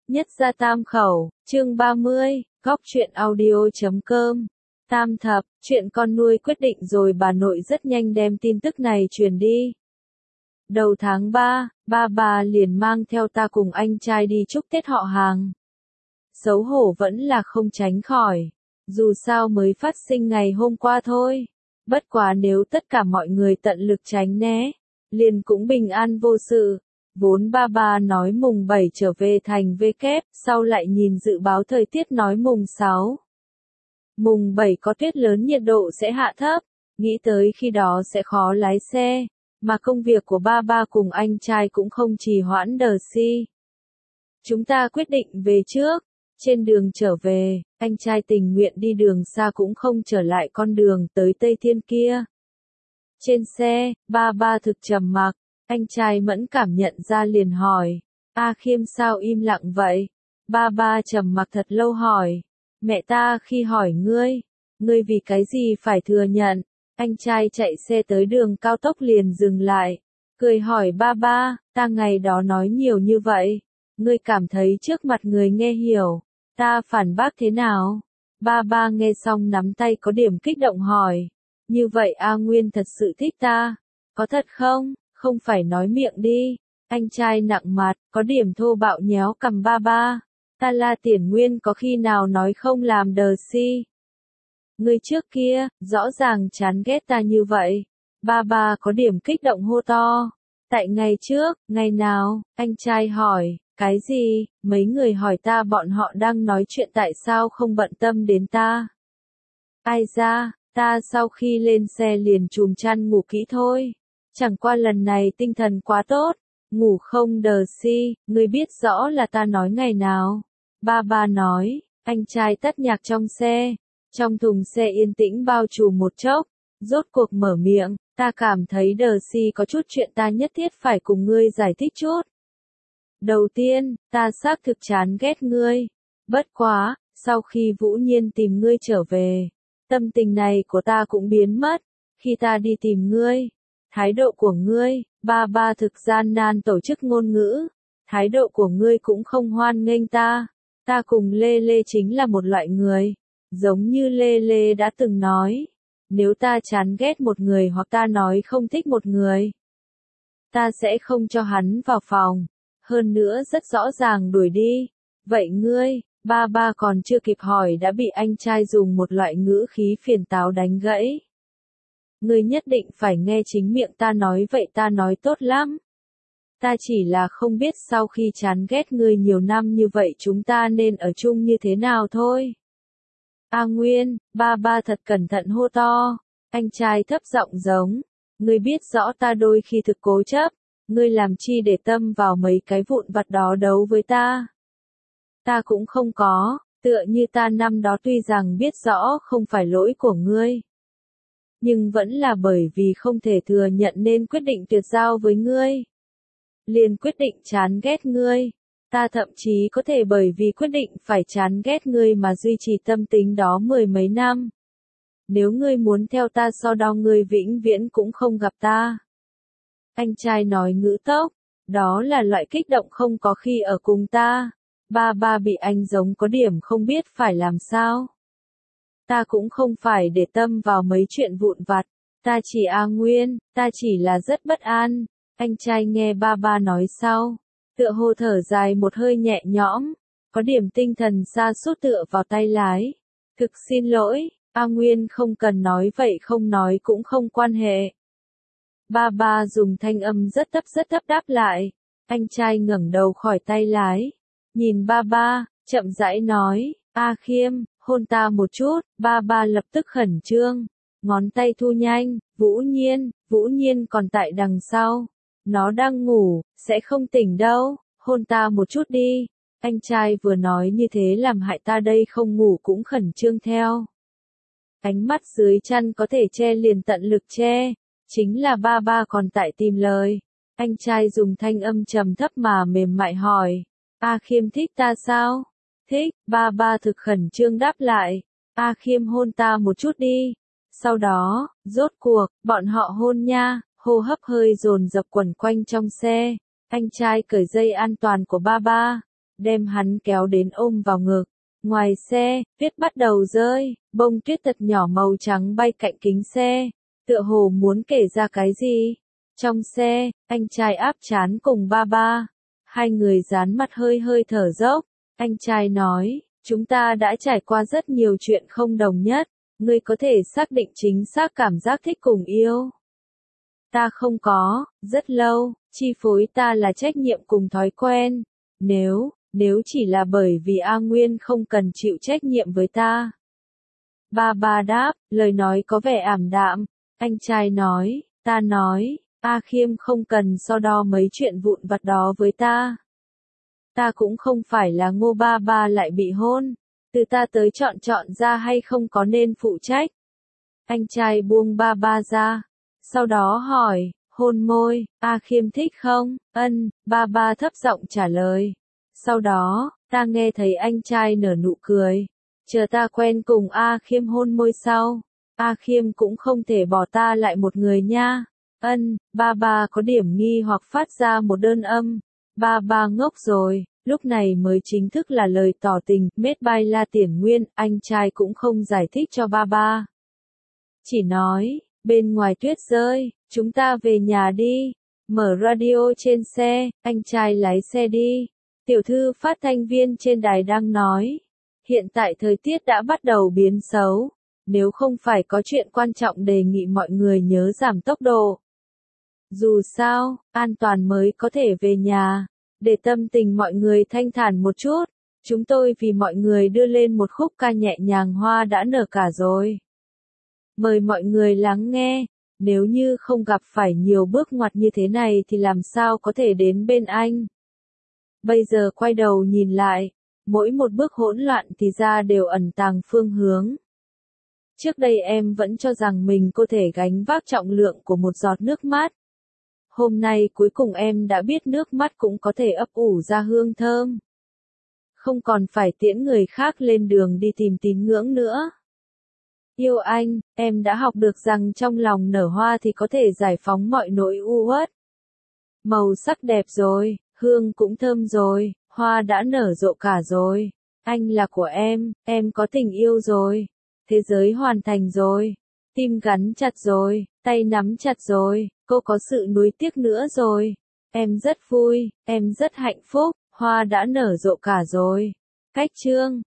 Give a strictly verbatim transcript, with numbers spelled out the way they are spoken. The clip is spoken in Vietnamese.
Nhất gia tam khẩu, chương ba mươi, góc truyện audio chấm com. Tam thập, chuyện con nuôi quyết định rồi bà nội rất nhanh đem tin tức này truyền đi. Đầu tháng ba, ba bà liền mang theo ta cùng anh trai đi chúc Tết họ hàng. Xấu hổ vẫn là không tránh khỏi, dù sao mới phát sinh ngày hôm qua thôi. Bất quá nếu tất cả mọi người tận lực tránh né, liền cũng bình an vô sự. Vốn ba ba nói mùng bảy trở về thành V kép, sau lại nhìn dự báo thời tiết nói mùng sáu. Mùng bảy có tuyết lớn nhiệt độ sẽ hạ thấp, nghĩ tới khi đó sẽ khó lái xe, mà công việc của ba ba cùng anh trai cũng không trì hoãn đờ si. Chúng ta quyết định về trước, trên đường trở về, anh trai tình nguyện đi đường xa cũng không trở lại con đường tới Tây Thiên kia. Trên xe, ba ba thực trầm mặc. Anh trai mẫn cảm nhận ra liền hỏi, A Khiêm sao im lặng vậy? Ba ba trầm mặc thật lâu hỏi, mẹ ta khi hỏi ngươi, ngươi vì cái gì phải thừa nhận? Anh trai chạy xe tới đường cao tốc liền dừng lại, cười hỏi ba ba, ta ngày đó nói nhiều như vậy, ngươi cảm thấy trước mặt người nghe hiểu, ta phản bác thế nào? Ba ba nghe xong nắm tay có điểm kích động hỏi, như vậy A Nguyên thật sự thích ta, có thật không? Không phải nói miệng đi. Anh trai nặng mặt, có điểm thô bạo nhéo cầm ba ba. Ta La Tiền Nguyên có khi nào nói không làm đờ si. Người trước kia, rõ ràng chán ghét ta như vậy. Ba ba có điểm kích động hô to. Tại ngày trước, ngày nào, anh trai hỏi, cái gì, mấy người hỏi ta bọn họ đang nói chuyện tại sao không bận tâm đến ta. Ai ra, ta sau khi lên xe liền chùm chăn ngủ kỹ thôi. Chẳng qua lần này tinh thần quá tốt, ngủ không đờ si, ngươi biết rõ là ta nói ngày nào. Ba ba nói, anh trai tắt nhạc trong xe, trong thùng xe yên tĩnh bao trùm một chốc, rốt cuộc mở miệng, ta cảm thấy đờ si có chút chuyện ta nhất thiết phải cùng ngươi giải thích chút. Đầu tiên, ta xác thực chán ghét ngươi, bất quá, sau khi Vũ Nhiên tìm ngươi trở về, tâm tình này của ta cũng biến mất, khi ta đi tìm ngươi. Thái độ của ngươi, ba ba thực gian nan tổ chức ngôn ngữ, thái độ của ngươi cũng không hoan nghênh ta, ta cùng Lê Lê chính là một loại người, giống như Lê Lê đã từng nói, nếu ta chán ghét một người hoặc ta nói không thích một người, ta sẽ không cho hắn vào phòng, hơn nữa rất rõ ràng đuổi đi, vậy ngươi, ba ba còn chưa kịp hỏi đã bị anh trai dùng một loại ngữ khí phiền táo đánh gãy. Ngươi nhất định phải nghe chính miệng ta nói vậy ta nói tốt lắm. Ta chỉ là không biết sau khi chán ghét ngươi nhiều năm như vậy chúng ta nên ở chung như thế nào thôi. A Nguyên, ba ba thật cẩn thận hô to. Anh trai thấp giọng giống. Ngươi biết rõ ta đôi khi thực cố chấp. Ngươi làm chi để tâm vào mấy cái vụn vặt đó đấu với ta. Ta cũng không có, tựa như ta năm đó tuy rằng biết rõ không phải lỗi của ngươi. Nhưng vẫn là bởi vì không thể thừa nhận nên quyết định tuyệt giao với ngươi. Liền quyết định chán ghét ngươi. Ta thậm chí có thể bởi vì quyết định phải chán ghét ngươi mà duy trì tâm tính đó mười mấy năm. Nếu ngươi muốn theo ta sau đó ngươi vĩnh viễn cũng không gặp ta. Anh trai nói ngữ tốc, đó là loại kích động không có khi ở cùng ta. Ba ba bị anh giống có điểm không biết phải làm sao. Ta cũng không phải để tâm vào mấy chuyện vụn vặt, ta chỉ A Nguyên, ta chỉ là rất bất an. Anh trai nghe ba ba nói sau, tựa hồ thở dài một hơi nhẹ nhõm, có điểm tinh thần sa sút tựa vào tay lái. Thực xin lỗi, A Nguyên không cần nói vậy không nói cũng không quan hệ. Ba ba dùng thanh âm rất thấp rất thấp đáp lại, anh trai ngẩng đầu khỏi tay lái, nhìn ba ba, chậm rãi nói, A Khiêm. Hôn ta một chút, ba ba lập tức khẩn trương, ngón tay thu nhanh, Vũ Nhiên, Vũ Nhiên còn tại đằng sau, nó đang ngủ, sẽ không tỉnh đâu, hôn ta một chút đi, anh trai vừa nói như thế làm hại ta đây không ngủ cũng khẩn trương theo. Ánh mắt dưới chăn có thể che liền tận lực che, chính là ba ba còn tại tìm lời, anh trai dùng thanh âm trầm thấp mà mềm mại hỏi, A Khiêm thích ta sao? Thích, ba ba thực khẩn trương đáp lại, A Khiêm hôn ta một chút đi. Sau đó, rốt cuộc, bọn họ hôn nha, hô hấp hơi dồn dập quẩn quanh trong xe. Anh trai cởi dây an toàn của ba ba, đem hắn kéo đến ôm vào ngực. Ngoài xe, tuyết bắt đầu rơi, bông tuyết thật nhỏ màu trắng bay cạnh kính xe, tựa hồ muốn kể ra cái gì. Trong xe, anh trai áp trán cùng ba ba, hai người dán mặt hơi hơi thở dốc. Anh trai nói, chúng ta đã trải qua rất nhiều chuyện không đồng nhất, ngươi có thể xác định chính xác cảm giác thích cùng yêu. Ta không có, rất lâu, chi phối ta là trách nhiệm cùng thói quen. Nếu, nếu chỉ là bởi vì A Nguyên không cần chịu trách nhiệm với ta. Ba ba đáp, lời nói có vẻ ảm đạm. Anh trai nói, ta nói, A Khiêm không cần so đo mấy chuyện vụn vặt đó với ta. Ta cũng không phải là Ngô ba ba lại bị hôn. Từ ta tới chọn chọn ra hay không có nên phụ trách. Anh trai buông ba ba ra. Sau đó hỏi, hôn môi, A Khiêm thích không? Ân, ba ba thấp giọng trả lời. Sau đó, ta nghe thấy anh trai nở nụ cười. Chờ ta quen cùng A Khiêm hôn môi sau. A Khiêm cũng không thể bỏ ta lại một người nha. Ân, ba ba có điểm nghi hoặc phát ra một đơn âm. Ba ba ngốc rồi, lúc này mới chính thức là lời tỏ tình. Mết bay la tiền nguyên, anh trai cũng không giải thích cho ba ba. Chỉ nói, bên ngoài tuyết rơi, chúng ta về nhà đi. Mở radio trên xe, anh trai lái xe đi. Tiểu thư phát thanh viên trên đài đang nói. Hiện tại thời tiết đã bắt đầu biến xấu. Nếu không phải có chuyện quan trọng đề nghị mọi người nhớ giảm tốc độ. Dù sao, an toàn mới có thể về nhà. Để tâm tình mọi người thanh thản một chút. Chúng tôi vì mọi người đưa lên một khúc ca nhẹ nhàng hoa đã nở cả rồi. Mời mọi người lắng nghe. Nếu như không gặp phải nhiều bước ngoặt như thế này thì làm sao có thể đến bên anh. Bây giờ quay đầu nhìn lại. Mỗi một bước hỗn loạn thì ra đều ẩn tàng phương hướng. Trước đây em vẫn cho rằng mình có thể gánh vác trọng lượng của một giọt nước mắt. Hôm nay cuối cùng em đã biết nước mắt cũng có thể ấp ủ ra hương thơm. Không còn phải tiễn người khác lên đường đi tìm tín ngưỡng nữa. Yêu anh, em đã học được rằng trong lòng nở hoa thì có thể giải phóng mọi nỗi u uất. Màu sắc đẹp rồi, hương cũng thơm rồi, hoa đã nở rộ cả rồi. Anh là của em, em có tình yêu rồi. Thế giới hoàn thành rồi. Tim gắn chặt rồi, tay nắm chặt rồi, cô có sự nuối tiếc nữa rồi. Em rất vui, em rất hạnh phúc, hoa đã nở rộ cả rồi. Cách chương